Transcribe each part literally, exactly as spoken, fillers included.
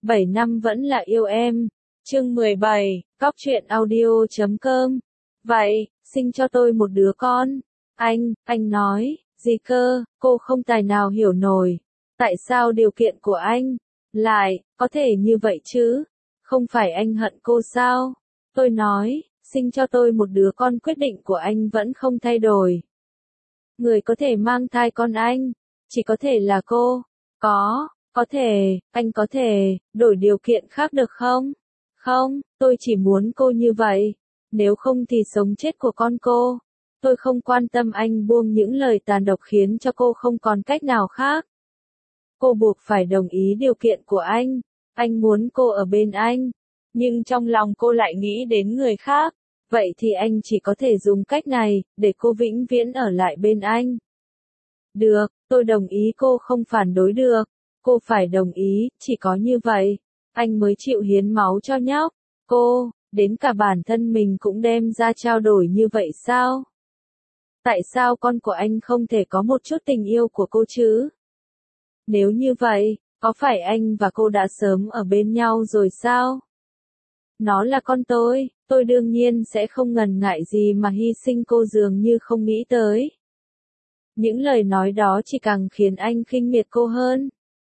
bảy năm vẫn là yêu em. Chương mười bảy, cóc truyện audio chấm com. Vậy, sinh cho tôi một đứa con. Anh, anh nói, gì cơ, cô không tài nào hiểu nổi. Tại sao điều kiện của anh lại có thể như vậy chứ? Không phải anh hận cô sao? Tôi nói, sinh cho tôi một đứa con, quyết định của anh vẫn không thay đổi. Người có thể mang thai con anh, chỉ có thể là cô. Có, có thể, anh có thể, đổi điều kiện khác được không? Không, tôi chỉ muốn cô như vậy. Nếu không thì sống chết của con cô. Tôi không quan tâm. Anh buông những lời tàn độc khiến cho cô không còn cách nào khác. Cô buộc phải đồng ý điều kiện của anh. Anh muốn cô ở bên anh. Nhưng trong lòng cô lại nghĩ đến người khác. Vậy thì anh chỉ có thể dùng cách này, để cô vĩnh viễn ở lại bên anh. Được, tôi đồng ý, cô không phản đối được. Cô phải đồng ý, chỉ có như vậy, anh mới chịu hiến máu cho nhóc. Cô, đến cả bản thân mình cũng đem ra trao đổi như vậy sao? Tại sao con của anh không thể có một chút tình yêu của cô chứ? Nếu như vậy, có phải anh và cô đã sớm ở bên nhau rồi sao? Nó là con tôi, tôi đương nhiên sẽ không ngần ngại gì mà hy sinh cô, dường như không nghĩ tới. Những lời nói đó chỉ càng khiến anh khinh miệt cô hơn.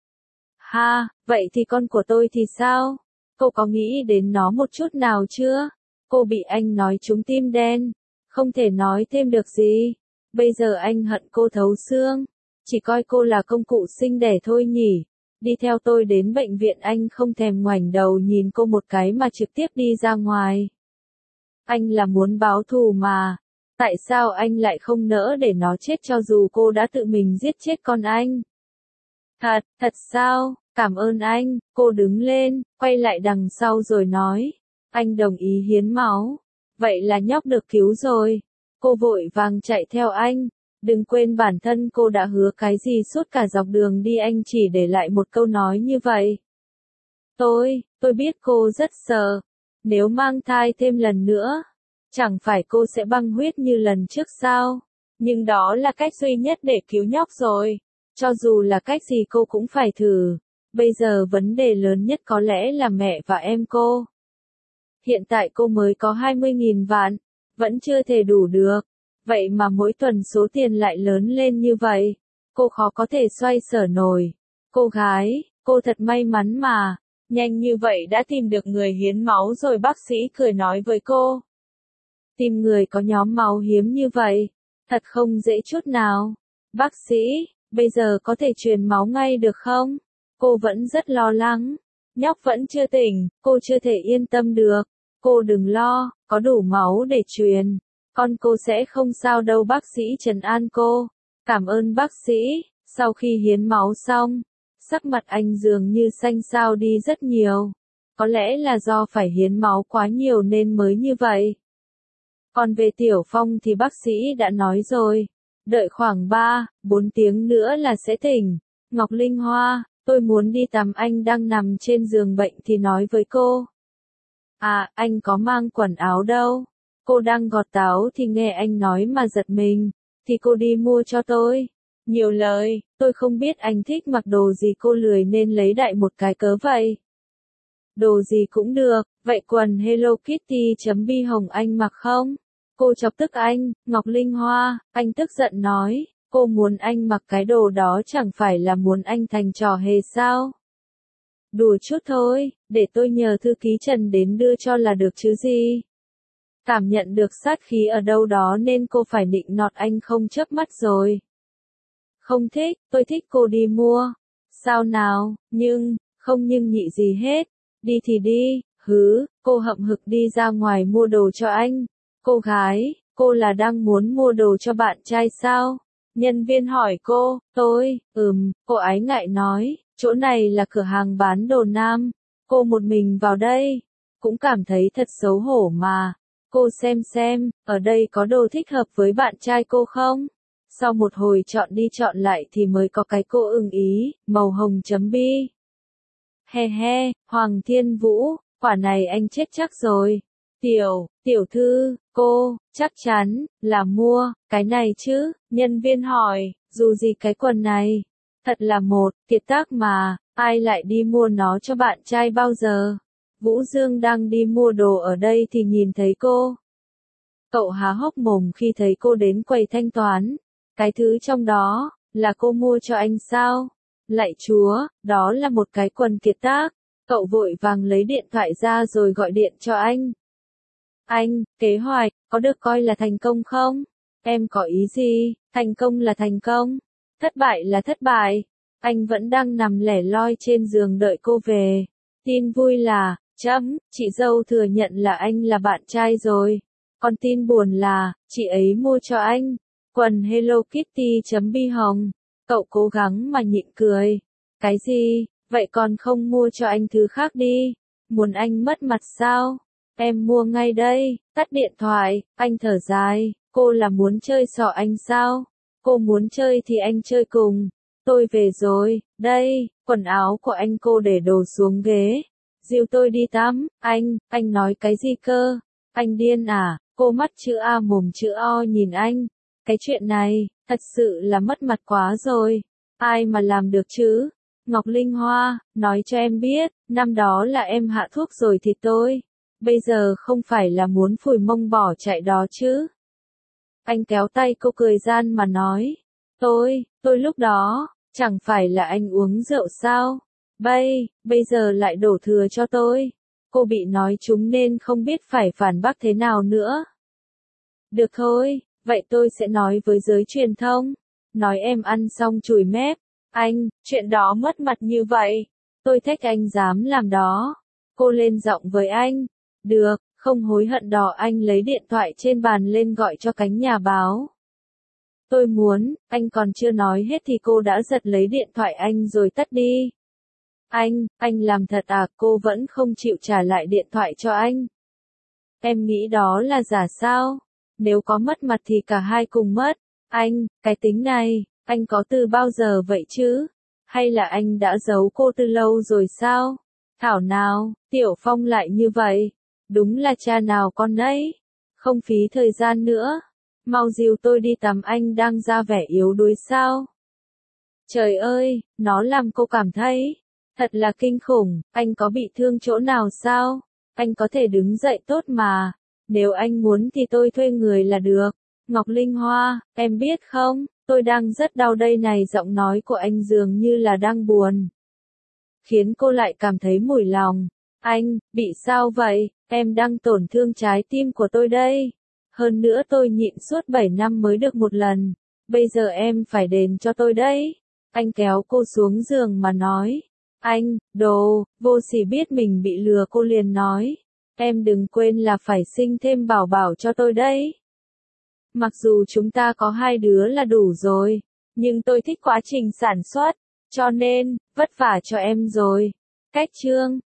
Ha, vậy thì con của tôi thì sao? Cô có nghĩ đến nó một chút nào chưa? Cô bị anh nói trúng tim đen. Không thể nói thêm được gì. Bây giờ anh hận cô thấu xương. Chỉ coi cô là công cụ sinh đẻ thôi nhỉ. Đi theo tôi đến bệnh viện, anh không thèm ngoảnh đầu nhìn cô một cái mà trực tiếp đi ra ngoài. Anh là muốn báo thù mà. Tại sao anh lại không nỡ để nó chết cho dù cô đã tự mình giết chết con anh? Thật, thật sao? Cảm ơn anh. Cô đứng lên, quay lại đằng sau rồi nói. Anh đồng ý hiến máu. Vậy là nhóc được cứu rồi. Cô vội vàng chạy theo anh. Đừng quên bản thân cô đã hứa cái gì suốt cả dọc đường đi, anh chỉ để lại một câu nói như vậy. Tôi, tôi biết cô rất sợ. Nếu mang thai thêm lần nữa, chẳng phải cô sẽ băng huyết như lần trước sao? Nhưng đó là cách duy nhất để cứu nhóc rồi. Cho dù là cách gì cô cũng phải thử. Bây giờ vấn đề lớn nhất có lẽ là mẹ và em cô. Hiện tại cô mới có hai mươi nghìn vạn, vẫn chưa thể đủ được. Vậy mà mỗi tuần số tiền lại lớn lên như vậy. Cô khó có thể xoay sở nổi. Cô gái, cô thật may mắn mà. Nhanh như vậy đã tìm được người hiến máu rồi, bác sĩ cười nói với cô. Tìm người có nhóm máu hiếm như vậy, thật không dễ chút nào. Bác sĩ, bây giờ có thể truyền máu ngay được không? Cô vẫn rất lo lắng. Nhóc vẫn chưa tỉnh, cô chưa thể yên tâm được. Cô đừng lo, có đủ máu để truyền. Con cô sẽ không sao đâu, bác sĩ trấn an cô. Cảm ơn bác sĩ. Sau khi hiến máu xong, sắc mặt anh dường như xanh xao đi rất nhiều. Có lẽ là do phải hiến máu quá nhiều nên mới như vậy. Còn về Tiểu Phong thì bác sĩ đã nói rồi. Đợi khoảng ba, bốn tiếng nữa là sẽ tỉnh. Ngọc Linh Hoa, tôi muốn đi tắm. Anh đang nằm trên giường bệnh thì nói với cô. À, anh có mang quần áo đâu. Cô đang gọt táo thì nghe anh nói mà giật mình. Thì cô đi mua cho tôi. Nhiều lời, tôi không biết anh thích mặc đồ gì, cô lười nên lấy đại một cái cớ vậy. Đồ gì cũng được, vậy quần Hello Kitty chấm bi hồng anh mặc không? Cô chọc tức anh. Ngọc Linh Hoa, anh tức giận nói, cô muốn anh mặc cái đồ đó chẳng phải là muốn anh thành trò hề sao? Đùa chút thôi, để tôi nhờ thư ký Trần đến đưa cho là được chứ gì. Cảm nhận được sát khí ở đâu đó nên cô phải nịnh nọt anh không chớp mắt rồi. Không thích, tôi thích, cô đi mua. Sao nào, nhưng, không nhưng nhị gì hết. Đi thì đi, hứ, cô hậm hực đi ra ngoài mua đồ cho anh. Cô gái, cô là đang muốn mua đồ cho bạn trai sao? Nhân viên hỏi cô. Tôi, ừm, cô ái ngại nói, chỗ này là cửa hàng bán đồ nam. Cô một mình vào đây, cũng cảm thấy thật xấu hổ mà. Cô xem xem, ở đây có đồ thích hợp với bạn trai cô không? Sau một hồi chọn đi chọn lại thì mới có cái cô ưng ý, màu hồng chấm bi. He he, Hoàng Thiên Vũ, quả này anh chết chắc rồi. Tiểu, tiểu thư, cô, chắc chắn, là mua, cái này chứ, nhân viên hỏi, dù gì cái quần này, thật là một, kiệt tác mà, Ai lại đi mua nó cho bạn trai bao giờ? Vũ Dương đang đi mua đồ ở đây thì nhìn thấy cô. Cậu há hốc mồm khi thấy cô đến quầy thanh toán. Cái thứ trong đó, là cô mua cho anh sao? Lạy Chúa, đó là một cái quần kiệt tác. Cậu vội vàng lấy điện thoại ra rồi gọi điện cho anh. Anh, kế hoạch, có được coi là thành công không? Em có ý gì? Thành công là thành công, thất bại là thất bại. Anh vẫn đang nằm lẻ loi trên giường đợi cô về. Tin vui là, chấm, chị dâu thừa nhận là anh là bạn trai rồi. Còn tin buồn là, chị ấy mua cho anh quần Hello Kitty chấm bi hồng. Cậu cố gắng mà nhịn cười. Cái gì, vậy còn không mua cho anh thứ khác đi? Muốn anh mất mặt sao? Em mua ngay đây. Tắt điện thoại, anh thở dài. Cô là muốn chơi xỏ anh sao? Cô muốn chơi thì anh chơi cùng. Tôi về rồi, đây, quần áo của anh. Cô để đồ xuống ghế. Dìu tôi đi tắm. Anh, anh nói cái gì cơ? Anh điên à? Cô mắt chữ A mồm chữ O nhìn anh. Cái chuyện này, thật sự là mất mặt quá rồi. Ai mà làm được chứ? Ngọc Linh Hoa, nói cho em biết, năm đó là em hạ thuốc rồi thì tôi. Bây giờ không phải là muốn phủi mông bỏ chạy đó chứ. Anh kéo tay cô cười gian mà nói. Tôi, tôi lúc đó, chẳng phải là anh uống rượu sao? Bây, bây giờ lại đổ thừa cho tôi. Cô bị nói trúng nên không biết phải phản bác thế nào nữa. Được thôi, vậy tôi sẽ nói với giới truyền thông. Nói em ăn xong chùi mép. Anh, chuyện đó mất mặt như vậy. Tôi thách anh dám làm đó. Cô lên giọng với anh. Được, không hối hận đỏ. Anh lấy điện thoại trên bàn lên gọi cho cánh nhà báo. Tôi muốn, anh còn chưa nói hết thì cô đã giật lấy điện thoại anh rồi tắt đi. Anh, anh làm thật à? Cô vẫn không chịu trả lại điện thoại cho anh. Em nghĩ đó là giả sao? Nếu có mất mặt thì cả hai cùng mất. Anh, cái tính này, anh có từ bao giờ vậy chứ? Hay là anh đã giấu cô từ lâu rồi sao? Thảo nào, Tiểu Phong lại như vậy. Đúng là cha nào con nấy. Không phí thời gian nữa. Mau dìu tôi đi tắm. Anh đang ra vẻ yếu đuối sao? Trời ơi, nó làm cô cảm thấy thật là kinh khủng. Anh có bị thương chỗ nào sao? Anh có thể đứng dậy tốt mà. Nếu anh muốn thì tôi thuê người là được. Ngọc Linh Hoa, em biết không, tôi đang rất đau đây này. Giọng nói của anh dường như là đang buồn, khiến cô lại cảm thấy mủi lòng. Anh, bị sao vậy? Em đang tổn thương trái tim của tôi đây. Hơn nữa tôi nhịn suốt bảy năm mới được một lần. Bây giờ em phải đền cho tôi đấy. Anh kéo cô xuống giường mà nói. Anh, đồ, vô sỉ biết mình bị lừa. Cô liền nói. Em đừng quên là phải sinh thêm bảo bảo cho tôi đấy. Mặc dù chúng ta có hai đứa là đủ rồi, nhưng tôi thích quá trình sản xuất, cho nên, vất vả cho em rồi. Cách chương